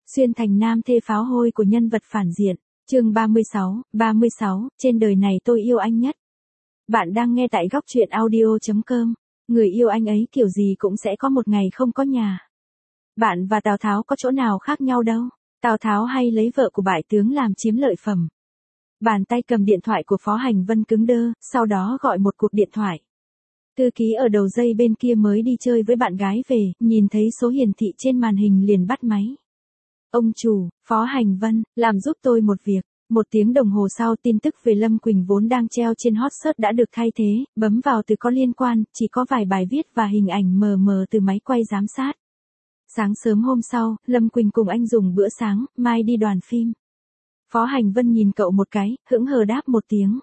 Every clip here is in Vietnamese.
Xuyên thành nam thê pháo hôi của nhân vật phản diện. Chương 36, trên đời này tôi yêu anh nhất. Bạn đang nghe tại góc truyện audio.com. Người yêu anh ấy kiểu gì cũng sẽ có một ngày không có nhà. Bạn và Tào Tháo có chỗ nào khác nhau đâu. Tào Tháo hay lấy vợ của bại tướng làm chiếm lợi phẩm. Bàn tay cầm điện thoại của Phó Hành Vân cứng đơ, sau đó gọi một cuộc điện thoại. Thư ký ở đầu dây bên kia mới đi chơi với bạn gái về, nhìn thấy số hiển thị trên màn hình liền bắt máy. Ông chủ, Phó Hành Vân, làm giúp tôi một việc. 1 tiếng đồng hồ sau tin tức về Lâm Quỳnh vốn đang treo trên hot search đã được thay thế, bấm vào từ có liên quan, chỉ có vài bài viết và hình ảnh mờ mờ từ máy quay giám sát. Sáng sớm hôm sau, Lâm Quỳnh cùng anh dùng bữa sáng, mai đi đoàn phim. Phó Hành Vân nhìn cậu một cái, hững hờ đáp một tiếng.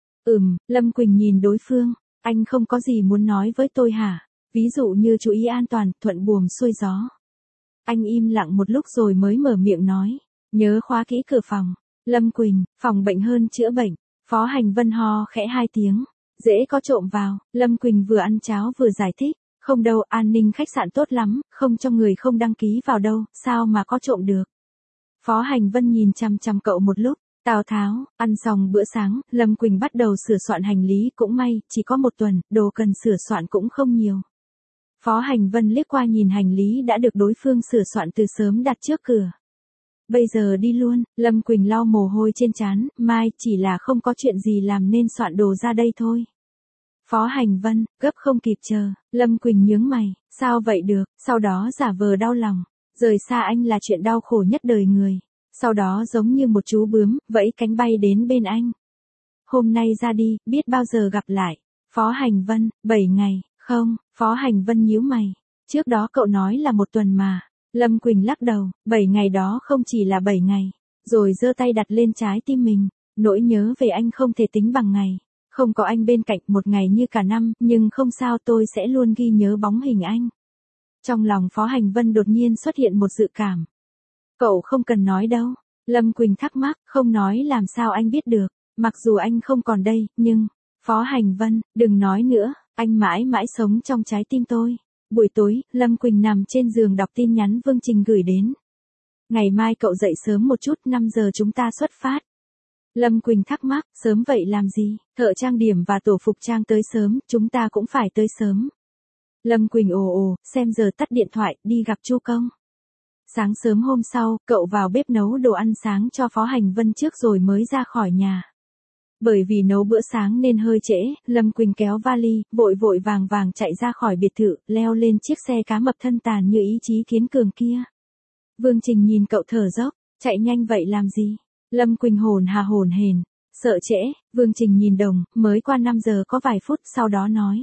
Lâm Quỳnh nhìn đối phương, anh không có gì muốn nói với tôi hả? Ví dụ như chú ý an toàn, thuận buồm xuôi gió. Anh im lặng một lúc rồi mới mở miệng nói, nhớ khóa kỹ cửa phòng. Lâm Quỳnh, phòng bệnh hơn chữa bệnh. Phó Hành Vân ho khẽ 2 tiếng, dễ có trộm vào. Lâm Quỳnh vừa ăn cháo vừa giải thích, không đâu, an ninh khách sạn tốt lắm, không cho người không đăng ký vào đâu, sao mà có trộm được. Phó Hành Vân nhìn chằm chằm cậu một lúc. Tào Tháo, ăn xong bữa sáng, Lâm Quỳnh bắt đầu sửa soạn hành lý, cũng may, chỉ có 1 tuần, đồ cần sửa soạn cũng không nhiều. Phó Hành Vân liếc qua nhìn hành lý đã được đối phương sửa soạn từ sớm đặt trước cửa. Bây giờ đi luôn. Lâm Quỳnh lau mồ hôi trên trán, mai chỉ là không có chuyện gì làm nên soạn đồ ra đây thôi. Phó Hành Vân, gấp không kịp chờ. Lâm Quỳnh nhướng mày, sao vậy được, sau đó giả vờ đau lòng. Rời xa anh là chuyện đau khổ nhất đời người. Sau đó giống như một chú bướm, vẫy cánh bay đến bên anh. Hôm nay ra đi, biết bao giờ gặp lại. Phó Hành Vân, 7 ngày, không, Phó Hành Vân nhíu mày. Trước đó cậu nói là 1 tuần mà. Lâm Quỳnh lắc đầu, 7 ngày đó không chỉ là 7 ngày. Rồi giơ tay đặt lên trái tim mình. Nỗi nhớ về anh không thể tính bằng ngày. Không có anh bên cạnh 1 ngày như cả năm, nhưng không sao, tôi sẽ luôn ghi nhớ bóng hình anh. Trong lòng Phó Hành Vân đột nhiên xuất hiện một dự cảm. Cậu không cần nói đâu. Lâm Quỳnh thắc mắc, không nói làm sao anh biết được. Mặc dù anh không còn đây, nhưng... Phó Hành Vân, đừng nói nữa, anh mãi mãi sống trong trái tim tôi. Buổi tối, Lâm Quỳnh nằm trên giường đọc tin nhắn Vương Trình gửi đến. Ngày mai cậu dậy sớm một chút, 5 giờ chúng ta xuất phát. Lâm Quỳnh thắc mắc, sớm vậy làm gì? Thợ trang điểm và tổ phục trang tới sớm, chúng ta cũng phải tới sớm. Lâm Quỳnh ồ, xem giờ tắt điện thoại, đi gặp Chu Công. Sáng sớm hôm sau, cậu vào bếp nấu đồ ăn sáng cho Phó Hành Vân trước rồi mới ra khỏi nhà. Bởi vì nấu bữa sáng nên hơi trễ, Lâm Quỳnh kéo vali, vội vội vàng vàng chạy ra khỏi biệt thự, leo lên chiếc xe cá mập thân tàn như ý chí kiên cường kia. Vương Trình nhìn cậu thở dốc, chạy nhanh vậy làm gì? Lâm Quỳnh hồn hển, sợ trễ. Vương Trình nhìn đồng, mới qua 5 giờ có vài phút, sau đó nói.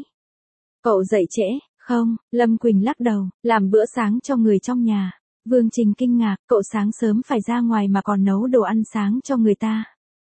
Cậu dậy trễ, không? Lâm Quỳnh lắc đầu, làm bữa sáng cho người trong nhà. Vương Trình kinh ngạc, cậu sáng sớm phải ra ngoài mà còn nấu đồ ăn sáng cho người ta.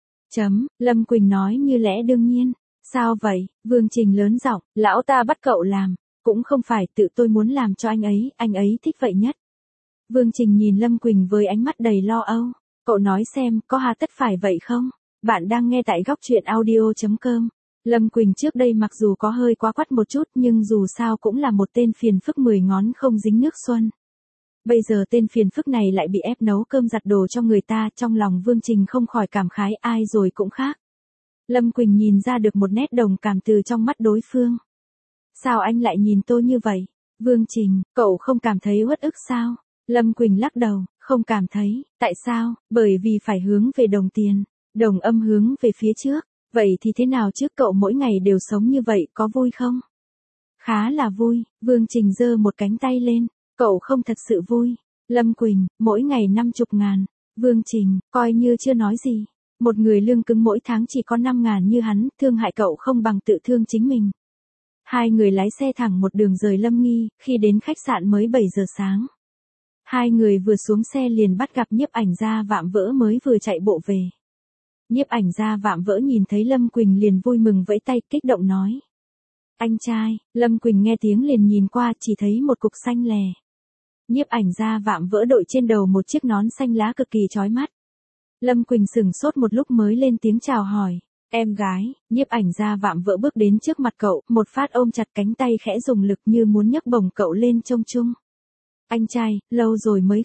Lâm Quỳnh nói như lẽ đương nhiên. Sao vậy? Vương Trình lớn giọng, lão ta bắt cậu làm. Cũng không phải, tự tôi muốn làm cho anh ấy thích vậy nhất. Vương Trình nhìn Lâm Quỳnh với ánh mắt đầy lo âu. Cậu nói xem, có hà tất phải vậy không? Bạn đang nghe tại góc truyện audio.com. Lâm Quỳnh trước đây mặc dù có hơi quá quắt một chút nhưng dù sao cũng là một tên phiền phức 10 ngón không dính nước xuân. Bây giờ tên phiền phức này lại bị ép nấu cơm giặt đồ cho người ta, trong lòng Vương Trình không khỏi cảm khái, ai rồi cũng khác. Lâm Quỳnh nhìn ra được một nét đồng cảm từ trong mắt đối phương. Sao anh lại nhìn tôi như vậy? Vương Trình, cậu không cảm thấy uất ức sao? Lâm Quỳnh lắc đầu, không cảm thấy. Tại sao? Bởi vì phải hướng về đồng tiền. Đồng âm hướng về phía trước. Vậy thì thế nào chứ, cậu mỗi ngày đều sống như vậy, có vui không? Khá là vui. Vương Trình giơ một cánh tay lên. Cậu không thật sự vui. Lâm Quỳnh, mỗi ngày 50.000. Vương Trình, coi như chưa nói gì. Một người lương cứng mỗi tháng chỉ có 5.000 như hắn, thương hại cậu không bằng tự thương chính mình. Hai người lái xe thẳng một đường rời Lâm Nghi, khi đến khách sạn mới 7 giờ sáng. Hai người vừa xuống xe liền bắt gặp Nhiếp Ảnh Gia Vạm Vỡ mới vừa chạy bộ về. Nhiếp Ảnh Gia Vạm Vỡ nhìn thấy Lâm Quỳnh liền vui mừng vẫy tay, kích động nói. Anh trai. Lâm Quỳnh nghe tiếng liền nhìn qua, chỉ thấy một cục xanh lè. Nhiếp Ảnh Gia Vạm Vỡ đội trên đầu một chiếc nón xanh lá cực kỳ chói mắt. Lâm Quỳnh sững sốt một lúc mới lên tiếng chào hỏi. Em gái. Nhiếp Ảnh Gia Vạm Vỡ bước đến trước mặt cậu, một phát ôm chặt cánh tay khẽ dùng lực như muốn nhấc bổng cậu lên trông chung. Anh trai, lâu rồi mới gặp.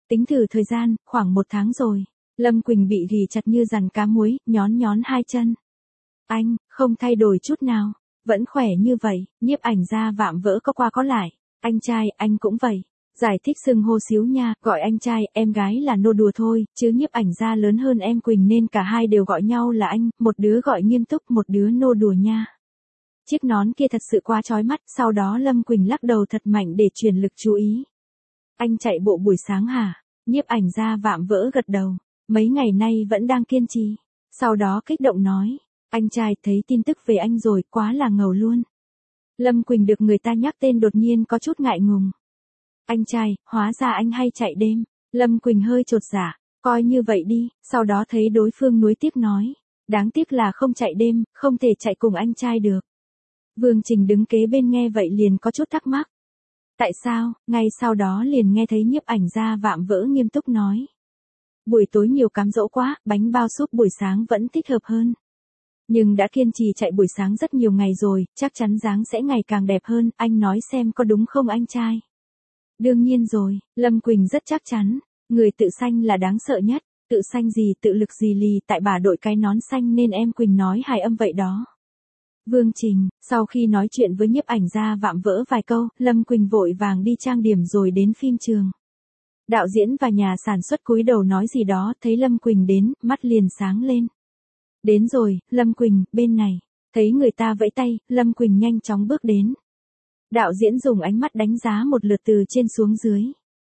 Tính thử thời gian, khoảng 1 tháng rồi. Lâm Quỳnh bị ghì chặt như dàn cá muối, nhón hai chân. Anh, không thay đổi chút nào. Vẫn khỏe như vậy, nhiếp ảnh gia vạm vỡ có qua có lại. Anh trai, anh cũng vậy. Giải thích xưng hô xíu nha, gọi anh trai, em gái là nô đùa thôi, chứ nhiếp ảnh gia lớn hơn em Quỳnh nên cả hai đều gọi nhau là anh, một đứa gọi nghiêm túc, một đứa nô đùa nha. Chiếc nón kia thật sự quá chói mắt, sau đó Lâm Quỳnh lắc đầu thật mạnh để truyền lực chú ý. Anh chạy bộ buổi sáng hả? Nhiếp ảnh gia vạm vỡ gật đầu, mấy ngày nay vẫn đang kiên trì. Sau đó kích động nói, anh trai thấy tin tức về anh rồi, quá là ngầu luôn. Lâm Quỳnh được người ta nhắc tên đột nhiên có chút ngại ngùng. Anh trai, hóa ra anh hay chạy đêm. Lâm Quỳnh hơi chột dạ, coi như vậy đi, sau đó thấy đối phương nuối tiếc nói. Đáng tiếc là không chạy đêm, không thể chạy cùng anh trai được. Vương Trình đứng kế bên nghe vậy liền có chút thắc mắc. Tại sao? Ngay sau đó liền nghe thấy nhiếp ảnh gia vạm vỡ nghiêm túc nói. Buổi tối nhiều cám dỗ quá, bánh bao súp buổi sáng vẫn thích hợp hơn. Nhưng đã kiên trì chạy buổi sáng rất nhiều ngày rồi, chắc chắn dáng sẽ ngày càng đẹp hơn, anh nói xem có đúng không anh trai? Đương nhiên rồi, Lâm Quỳnh rất chắc chắn, người tự xanh là đáng sợ nhất, tự xanh gì tự lực gì lì tại bà đội cái nón xanh nên em Quỳnh nói hài âm vậy đó. Vương Trình, sau khi nói chuyện với nhiếp ảnh gia vạm vỡ vài câu, Lâm Quỳnh vội vàng đi trang điểm rồi đến phim trường. Đạo diễn và nhà sản xuất cúi đầu nói gì đó, thấy Lâm Quỳnh đến, mắt liền sáng lên. Đến rồi, Lâm Quỳnh, bên này. Thấy người ta vẫy tay, Lâm Quỳnh nhanh chóng bước đến. Đạo diễn dùng ánh mắt đánh giá một lượt từ trên xuống dưới.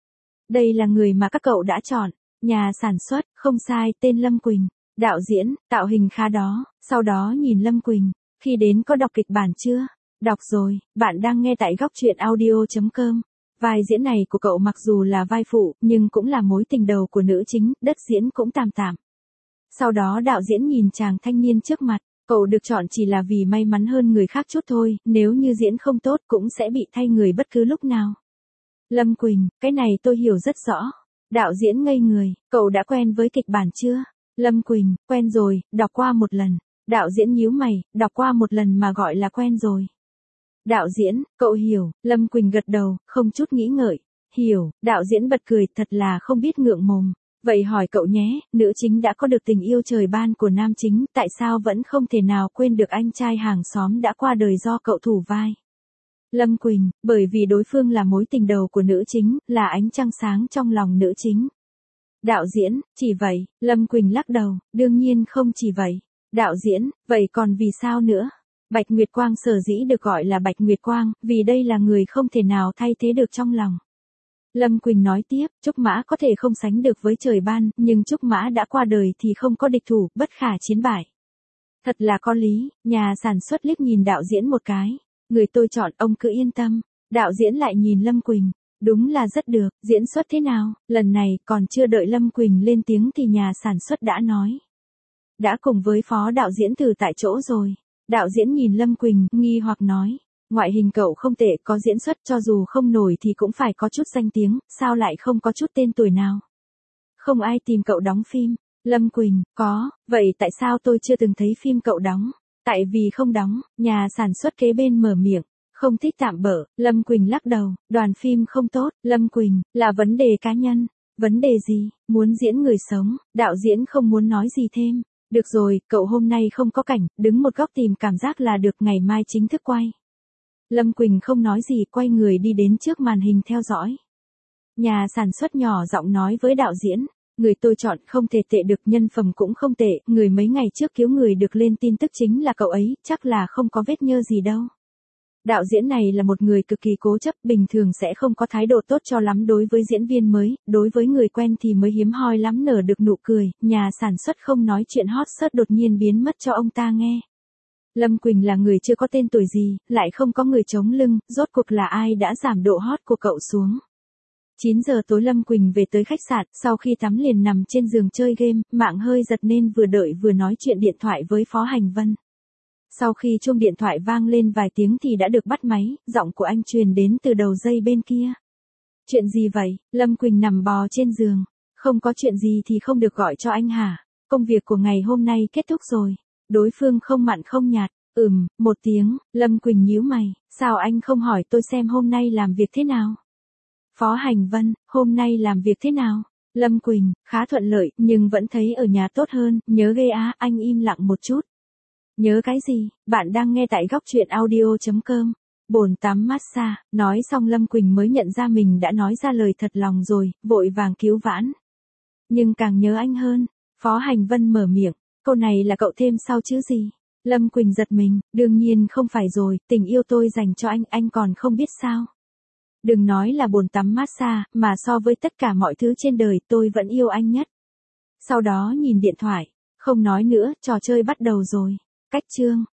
Đây là người mà các cậu đã chọn. Nhà sản xuất, không sai, tên Lâm Quỳnh. Đạo diễn, tạo hình khá đó. Sau đó nhìn Lâm Quỳnh. Khi đến có đọc kịch bản chưa? Đọc rồi, bạn đang nghe tại góc truyện audio.com. Vai diễn này của cậu mặc dù là vai phụ, nhưng cũng là mối tình đầu của nữ chính, đất diễn cũng tạm tạm. Sau đó đạo diễn nhìn chàng thanh niên trước mặt, cậu được chọn chỉ là vì may mắn hơn người khác chút thôi, nếu như diễn không tốt cũng sẽ bị thay người bất cứ lúc nào. Lâm Quỳnh, cái này tôi hiểu rất rõ. Đạo diễn ngây người, cậu đã quen với kịch bản chưa? Lâm Quỳnh, quen rồi, đọc qua một lần. Đạo diễn nhíu mày, đọc qua một lần mà gọi là quen rồi. Đạo diễn, cậu hiểu, Lâm Quỳnh gật đầu, không chút nghĩ ngợi. Hiểu, đạo diễn bật cười, thật là không biết ngượng mồm. Vậy hỏi cậu nhé, nữ chính đã có được tình yêu trời ban của nam chính, tại sao vẫn không thể nào quên được anh trai hàng xóm đã qua đời do cậu thủ vai? Lâm Quỳnh, bởi vì đối phương là mối tình đầu của nữ chính, là ánh trăng sáng trong lòng nữ chính. Đạo diễn, chỉ vậy, Lâm Quỳnh lắc đầu, đương nhiên không chỉ vậy. Đạo diễn, vậy còn vì sao nữa? Bạch Nguyệt Quang sở dĩ được gọi là Bạch Nguyệt Quang, vì đây là người không thể nào thay thế được trong lòng. Lâm Quỳnh nói tiếp, Trúc Mã có thể không sánh được với trời ban, nhưng Trúc Mã đã qua đời thì không có địch thủ, bất khả chiến bại. Thật là có lý, nhà sản xuất liếc nhìn đạo diễn một cái. Người tôi chọn ông cứ yên tâm. Đạo diễn lại nhìn Lâm Quỳnh. Đúng là rất được, diễn xuất thế nào? Lần này còn chưa đợi Lâm Quỳnh lên tiếng thì nhà sản xuất đã nói. Đã cùng với phó đạo diễn từ tại chỗ rồi. Đạo diễn nhìn Lâm Quỳnh, nghi hoặc nói. Ngoại hình cậu không tệ, có diễn xuất cho dù không nổi thì cũng phải có chút danh tiếng, sao lại không có chút tên tuổi nào? Không ai tìm cậu đóng phim. Lâm Quỳnh, có, vậy tại sao tôi chưa từng thấy phim cậu đóng? Tại vì không đóng, nhà sản xuất kế bên mở miệng. Không thích tạm bỡ, Lâm Quỳnh lắc đầu, đoàn phim không tốt, Lâm Quỳnh, là vấn đề cá nhân. Vấn đề gì? Muốn diễn người sống, đạo diễn không muốn nói gì thêm. Được rồi, cậu hôm nay không có cảnh, đứng một góc tìm cảm giác là được, ngày mai chính thức quay. Lâm Quỳnh không nói gì, quay người đi đến trước màn hình theo dõi. Nhà sản xuất nhỏ giọng nói với đạo diễn, người tôi chọn không thể tệ được, nhân phẩm cũng không tệ, người mấy ngày trước cứu người được lên tin tức chính là cậu ấy, chắc là không có vết nhơ gì đâu. Đạo diễn này là một người cực kỳ cố chấp, bình thường sẽ không có thái độ tốt cho lắm đối với diễn viên mới, đối với người quen thì mới hiếm hoi lắm nở được nụ cười, nhà sản xuất không nói chuyện hot search đột nhiên biến mất cho ông ta nghe. Lâm Quỳnh là người chưa có tên tuổi gì, lại không có người chống lưng, rốt cuộc là ai đã giảm độ hot của cậu xuống. 9 giờ tối Lâm Quỳnh về tới khách sạn, sau khi tắm liền nằm trên giường chơi game, mạng hơi giật nên vừa đợi vừa nói chuyện điện thoại với Phó Hành Vân. Sau khi chuông điện thoại vang lên vài tiếng thì đã được bắt máy, giọng của anh truyền đến từ đầu dây bên kia. Chuyện gì vậy? Lâm Quỳnh nằm bò trên giường. Không có chuyện gì thì không được gọi cho anh hả? Công việc của ngày hôm nay kết thúc rồi. Đối phương không mặn không nhạt. Một tiếng, Lâm Quỳnh nhíu mày. Sao anh không hỏi tôi xem hôm nay làm việc thế nào? Phó Hành Vân, hôm nay làm việc thế nào? Lâm Quỳnh, khá thuận lợi, nhưng vẫn thấy ở nhà tốt hơn, nhớ ghê á, anh im lặng một chút. Nhớ cái gì, bạn đang nghe tại góc chuyện audio.com. Bồn tắm massage, nói xong Lâm Quỳnh mới nhận ra mình đã nói ra lời thật lòng rồi, vội vàng cứu vãn. Nhưng càng nhớ anh hơn, Phó Hành Vân mở miệng, câu này là cậu thêm sau chứ gì? Lâm Quỳnh giật mình, đương nhiên không phải rồi, tình yêu tôi dành cho anh còn không biết sao. Đừng nói là bồn tắm massage, mà so với tất cả mọi thứ trên đời tôi vẫn yêu anh nhất. Sau đó nhìn điện thoại, không nói nữa, trò chơi bắt đầu rồi. Cách chương